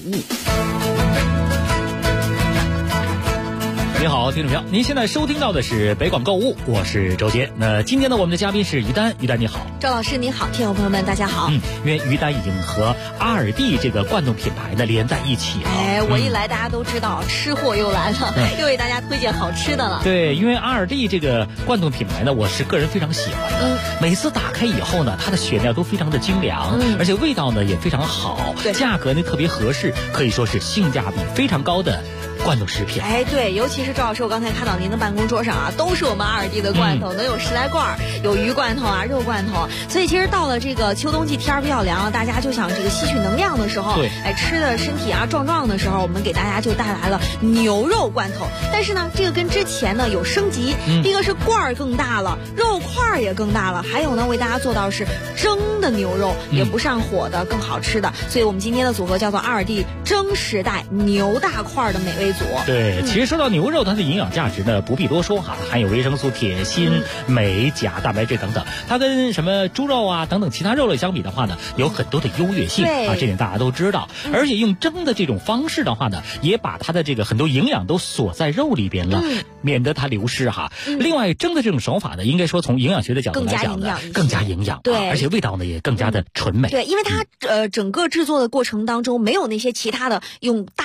你好，听众朋友，您现在收听到的是北广购物，我是周杰。那今天呢，我们的嘉宾是于丹，于丹你好。 赵老师你好，听友朋友们大家好。 因为于丹已经和阿尔蒂这个罐头品牌呢连在一起了。 我一来大家都知道，吃货又来了，又为大家推荐好吃的了。 对，因为阿尔蒂这个罐头品牌呢，我是个人非常喜欢的。每次打开以后呢，它的选料都非常的精良，而且味道呢也非常好，价格呢特别合适，可以说是性价比非常高的罐头食品。 对，尤其是赵老师，我刚才看到您的办公桌上啊，都是我们阿尔蒂的罐头，能有10来罐，有鱼罐头啊，肉罐头。所以其实到了这个秋冬季，天比较凉了，大家就想这个吸取能量的时候，吃的身体啊壮壮的时候，我们给大家就带来了牛肉罐头。但是呢，这个跟之前呢有升级，第一个是罐儿更大了，肉块也更大了，还有呢为大家做到是蒸的牛肉，也不上火的，更好吃的。所以我们今天的组合叫做阿尔蒂蒸时代牛大块的美味组。 对，其实说到牛肉，它的营养价值呢不必多说哈，含有维生素、铁、锌、镁、钾、蛋白质等等，它跟什么猪肉啊等等其他肉类相比的话呢，有很多的优越性啊，这点大家都知道。而且用蒸的这种方式的话呢，也把它的这个很多营养都锁在肉里边了，免得它流失哈。另外，蒸的这种手法呢，应该说从营养学的角度来讲呢，更加营养，对，而且味道呢也更加的纯美。 对，因为它整个制作的过程当中没有那些其他的用大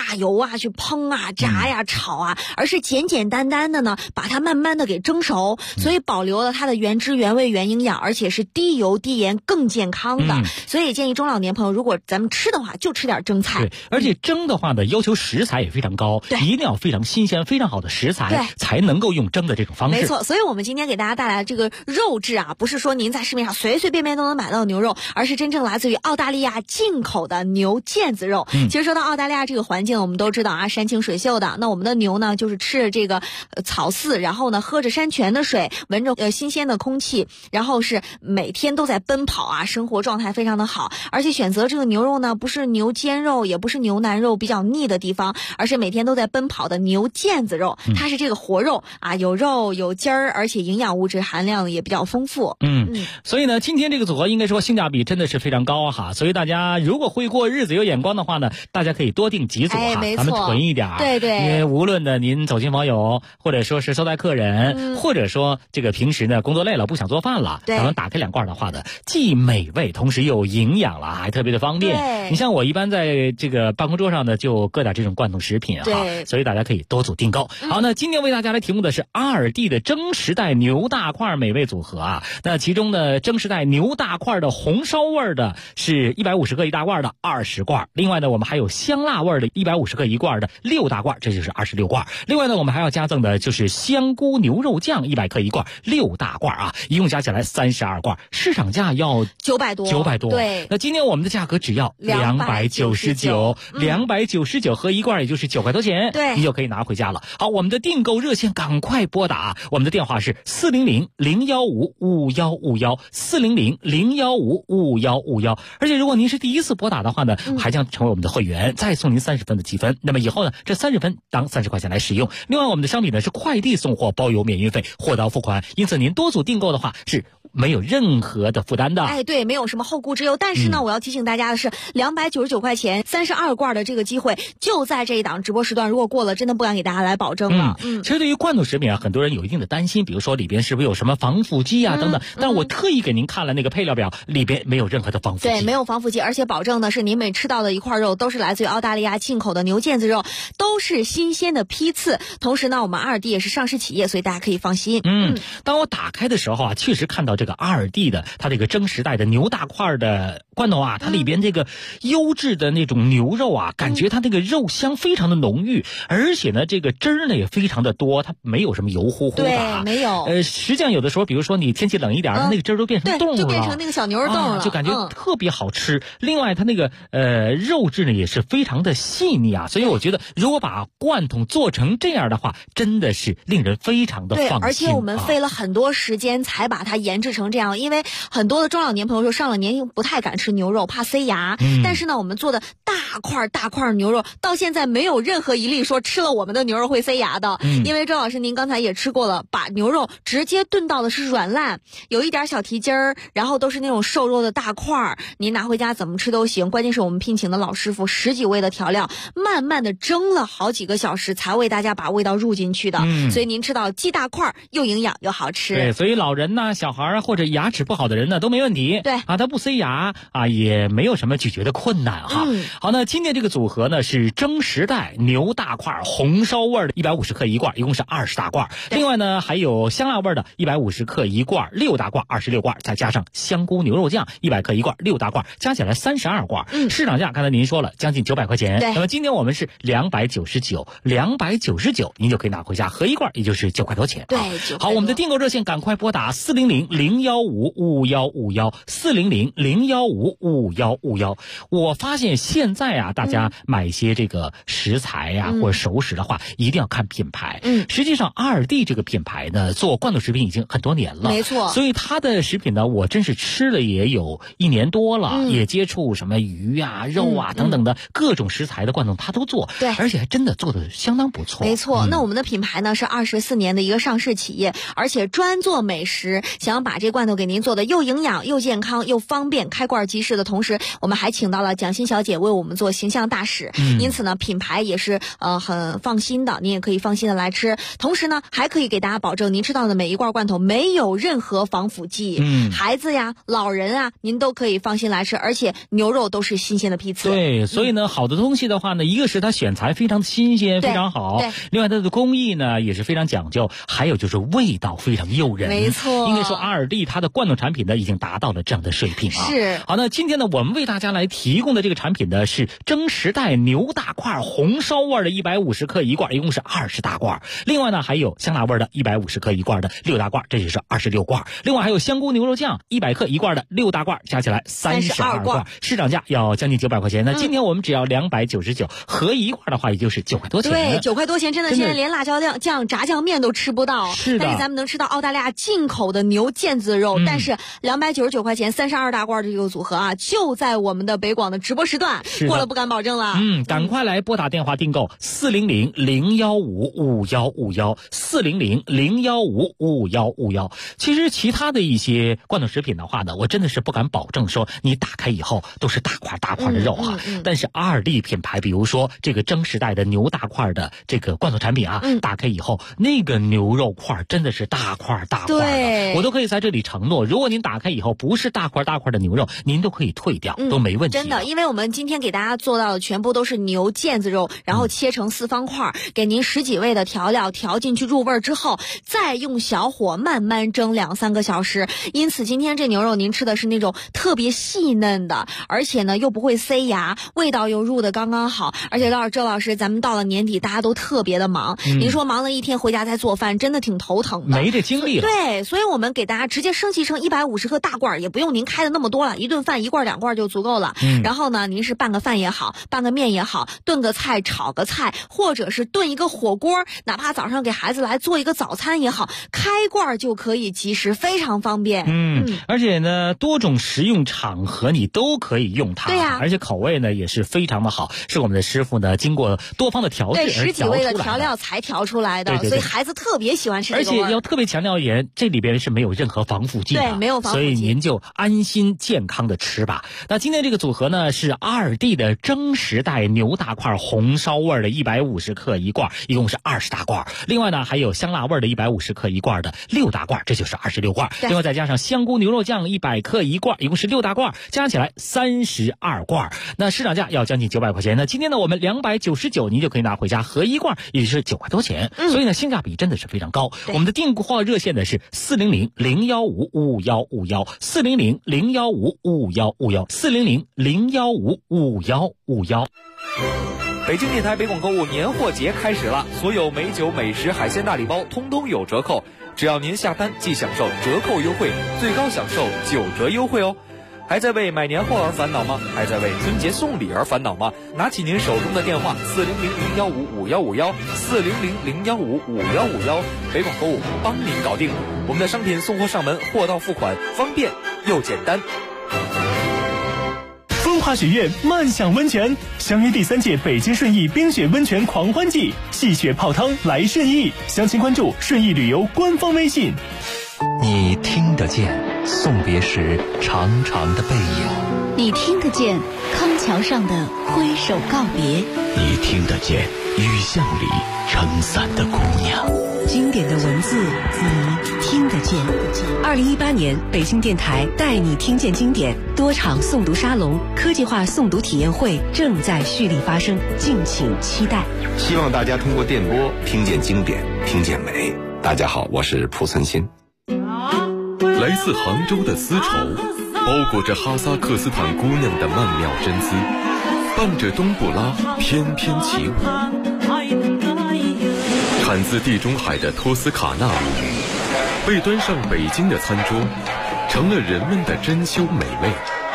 大油啊去烹啊、炸呀、炒啊，而是简简单单的呢，把它慢慢的给蒸熟，所以保留了它的原汁原味、原营养，而且是低油低盐、更健康的。所以建议中老年朋友，如果咱们吃的话，就吃点蒸菜。 对，而且蒸的话呢，要求食材也非常高，一定要非常新鲜、非常好的食材，才能够用蒸的这种方式。 没错，所以我们今天给大家带来的这个肉质啊，不是说您在市面上随随便便都能买到的牛肉，而是真正来自于澳大利亚进口的牛腱子肉。其实说到澳大利亚这个环境，我们都知道啊，山清水秀的。那我们的牛呢，就是吃着这个草饲，然后呢喝着山泉的水，闻着新鲜的空气，然后是每天都在奔跑啊，生活状态非常的好。而且选择这个牛肉呢，不是牛肩肉，也不是牛腩肉比较腻的地方，而是每天都在奔跑的牛腱子肉。它是这个活肉啊，有肉有筋儿，而且营养物质含量也比较丰富。 所以呢，今天这个组合应该说性价比真的是非常高哈。所以大家如果会过日子有眼光的话呢，大家可以多订几组哈，咱们囤一点。 对对， 因为无论呢您走亲访友，或者说是收待客人，或者说这个平时呢工作累了不想做饭了，咱们打开2罐的话呢，既美味同时又有营养了，还特别的方便。你像我一般在这个办公桌上呢，就搁点这种罐头食品哈，所以大家可以多组订购。好，那今天为大家来提供的是阿尔蒂的蒸时代牛大块美味组合啊。那其中呢，蒸时代牛大块的红烧味的是150克1大罐的20罐，另外呢，我们还有香辣味的150克1罐的6大罐，这就是26罐。另外呢，我们还要加赠的就是香菇牛肉酱100克1罐6大罐啊，一共加起来32罐，市场价要900多。 对， 那今天我们的价格只要299，299合一罐也就是9块多钱， 对， 你就可以拿回家了。好，我们的订购热线赶快拨打，我们的电话是400-015-5151，400-015-5151。而且如果您是第一次拨打的话呢，还将成为我们的会员，再送您30分的积分。那么以后呢，这30分当30块钱来使用。另外，我们的商品呢是快递送货，包邮免运费，货到付款，因此您多组订购的话是没有任何的负担的。 对，没有什么后顾之忧。但是呢，我要提醒大家的是，299块钱32罐的这个机会就在这一档直播时段，如果过了，真的不敢给大家来保证了。 其实对于罐头食品啊，很多人有一定的担心，比如说里边是不是有什么防腐剂啊等等。但我特意给您看了那个配料表，里边没有任何的防腐剂。 对，没有防腐剂，而且保证的是您每吃到的一块肉都是来自于澳大利亚进口的牛腱子肉，都是新鲜的批次。同时呢，我们阿尔蒂也是上市企业，所以大家可以放心。 当我打开的时候啊，确实看到这个阿尔蒂的它这个蒸时代的牛大块的罐头啊，它里边这个优质的那种牛肉啊，感觉它那个肉香非常的浓郁，而且呢这个汁儿呢也非常的多，它没有什么油乎乎的对，没有。 实际上有的时候比如说你天气冷一点，它那个汁儿都变成冻了， 就变成那个小牛肉冻了， 就感觉特别好吃。另外它那个肉质呢也是非常的细腻啊，所以我觉得如果把罐头做成这样的话，真的是令人非常的放心。 对，而且我们费了很多时间才把它研制成这样，因为很多的中老年朋友说上了年不太敢吃牛肉，怕塞牙。但是呢，我们做的大块牛肉到现在没有任何一例说吃了我们的牛肉会塞牙的。因为周老师您刚才也吃过了，把牛肉直接炖到的是软烂，有一点小蹄筋儿，然后都是那种瘦肉的大块，您拿回家怎么吃都行。关键是我们聘请的老师傅10几味的调料，慢慢的蒸了好几个小时才为大家把味道入进去的。所以您吃到既大块又营养又好吃。 对，所以老人呐、小孩啊或者牙齿不好的人呢都没问题。 对啊，它不塞牙啊，也没有什么咀嚼的困难哈。好，那今天这个组合呢是蒸时代牛大块红烧味的150克1罐，一共是20大罐。另外呢还有香辣味的150克1罐6大罐26罐，再加上香菇牛肉酱100克1罐6大罐，加起来32罐。市场价刚才您说了将近900块钱。那么今天我们是299，您就可以拿回家合一罐，也就是9块多钱。 对， 好，我们的订购热线赶快拨打400-015-5151，400-015-5151。我发现现在啊，大家买一些这个食材呀、或者熟食的话，一定要看品牌。实际上阿尔蒂这个品牌呢，做罐头食品已经很多年了， 没错。 所以它的食品呢，我真是吃了也有1年多了，也接触什么鱼啊、肉啊等等的各种食材的罐头，它都做。 对， 而且还真的做的相当不错。 没错，那我们的品牌呢是24年的一个上市企业，而且专做美食，想要把把这罐头给您做的又营养又健康又方便，开罐即食的同时，我们还请到了蒋欣小姐为我们做形象大使，因此呢品牌也是很放心的，您也可以放心的来吃。同时呢还可以给大家保证您吃到的每一罐罐头没有任何防腐剂，孩子呀老人啊您都可以放心来吃，而且牛肉都是新鲜的批次。 对，所以呢好的东西的话呢，一个是它选材非常新鲜非常好，另外它的工艺呢也是非常讲究，还有就是味道非常诱人。 没错， 应该说阿尔蒂它的罐头产品呢已经达到了这样的水平啊。 是。 好，那今天呢我们为大家来提供的这个产品呢是蒸时代牛大块红烧味的150克一罐，一共是20大罐。另外呢还有香辣味的150克一罐的6大罐，这就是26罐。另外还有香菇牛肉酱100克一罐的6大罐，加起来32罐，市场价要将近900块钱。那今天我们只要299，合一罐的话也就是9块多钱。 对，9块多钱，真的现在连辣椒酱、炸酱面都吃不到。 是的。 但是咱们能吃到澳大利亚进口的牛腱子肉，但是299块钱32大罐的这个组合啊，就在我们的北广的直播时段，过了不敢保证了。 赶快来拨打电话订购400-015-5151，400-015-5151。其实其他的一些罐头食品的话呢，我真的是不敢保证说你打开以后都是大块的肉啊。但是阿尔蒂品牌，比如说这个蒸时代的牛大块的这个罐头产品啊，打开以后那个牛肉块真的是大块的，我都可以在这里承诺，如果您打开以后不是大块的牛肉，您都可以退掉，都没问题。 真的，因为我们今天给大家做到的全部都是牛腱子肉，然后切成4方块，给您10几味的调料调进去入味之后，再用小火慢慢蒸2-3个小时。因此今天这牛肉您吃的是那种特别细嫩的，而且呢又不会塞牙，味道又入的刚刚好。而且周老师，咱们到了年底大家都特别的忙，您说忙了一天回家再做饭真的挺头疼的， 没这精力了。 对，所以我们给大家直接升级成150克大罐，也不用您开的那么多了，一顿饭1罐2罐就足够了。然后呢您是拌个饭也好，拌个面也好，炖个菜炒个菜，或者是炖一个火锅，哪怕早上给孩子来做一个早餐也好，开罐就可以即食，非常方便。 而且呢多种食用场合你都可以用它。 对呀， 而且口味呢也是非常的好，是我们的师傅呢经过多方的调制， 对，10几味的调料才调出来的。 对， 所以孩子特别喜欢吃这个味。 而且要特别强调一点，这里边是没有任何防腐剂的。 对，没有防腐剂， 所以您就安心健康的吃吧。那今天这个组合呢是阿尔蒂的蒸时代牛大块红烧味的150克一罐，一共是20大罐。另外呢还有香辣味的150克一罐的6大罐，这就是26罐。另外再加上香菇牛肉酱100克一罐，一共是6大罐，加起来32罐。那市场价要将近900块钱。那今天呢我们299您就可以拿回家，合一罐也就是9块多钱。所以呢性价比真的是非常高。我们的订货热线呢是400-015-5151，400-015-5151，400-015-5151。 北京电台北广购物年货节开始了，所有美酒美食海鲜大礼包通通有折扣，只要您下单即享受折扣优惠，最高享受9折优惠哦。还在为买年货而烦恼吗？还在为春节送礼而烦恼吗？拿起您手中的电话400-015-5151，400-015-5151，北广购物帮您搞定。我们的商品送货上门，货到付款，方便又简单。 风华雪苑漫享温泉，相约第3届北京顺义冰雪温泉狂欢季，戏雪泡汤来顺义，详情关注顺义旅游官方微信。 你听得见送别时长长的背影， 你听得见康桥上的挥手告别， 你听得见雨巷里撑伞的姑娘。 经典的文字你听得见。2018年北京电台带你听见经典多场诵读沙龙、科技化诵读体验会正在蓄力发生，敬请期待。 希望大家通过电波听见经典，听见美。大家好，我是蒲存昕。 来自杭州的丝绸，包裹着哈萨克斯坦姑娘的曼妙真姿，伴着冬不拉翩翩起舞。产自地中海的托斯卡纳舞女，被端上北京的餐桌，成了人们的珍馐美味。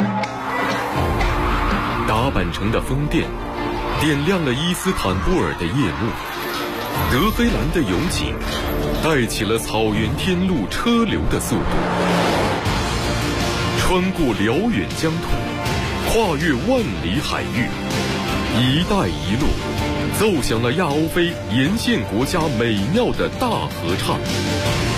打扮成的风电，点亮了伊斯坦布尔的夜幕。德黑兰的油井，带起了草原天路车流的速度。穿过辽远疆土，跨越万里海域，一带一路奏响了亚欧非沿线国家美妙的大合唱。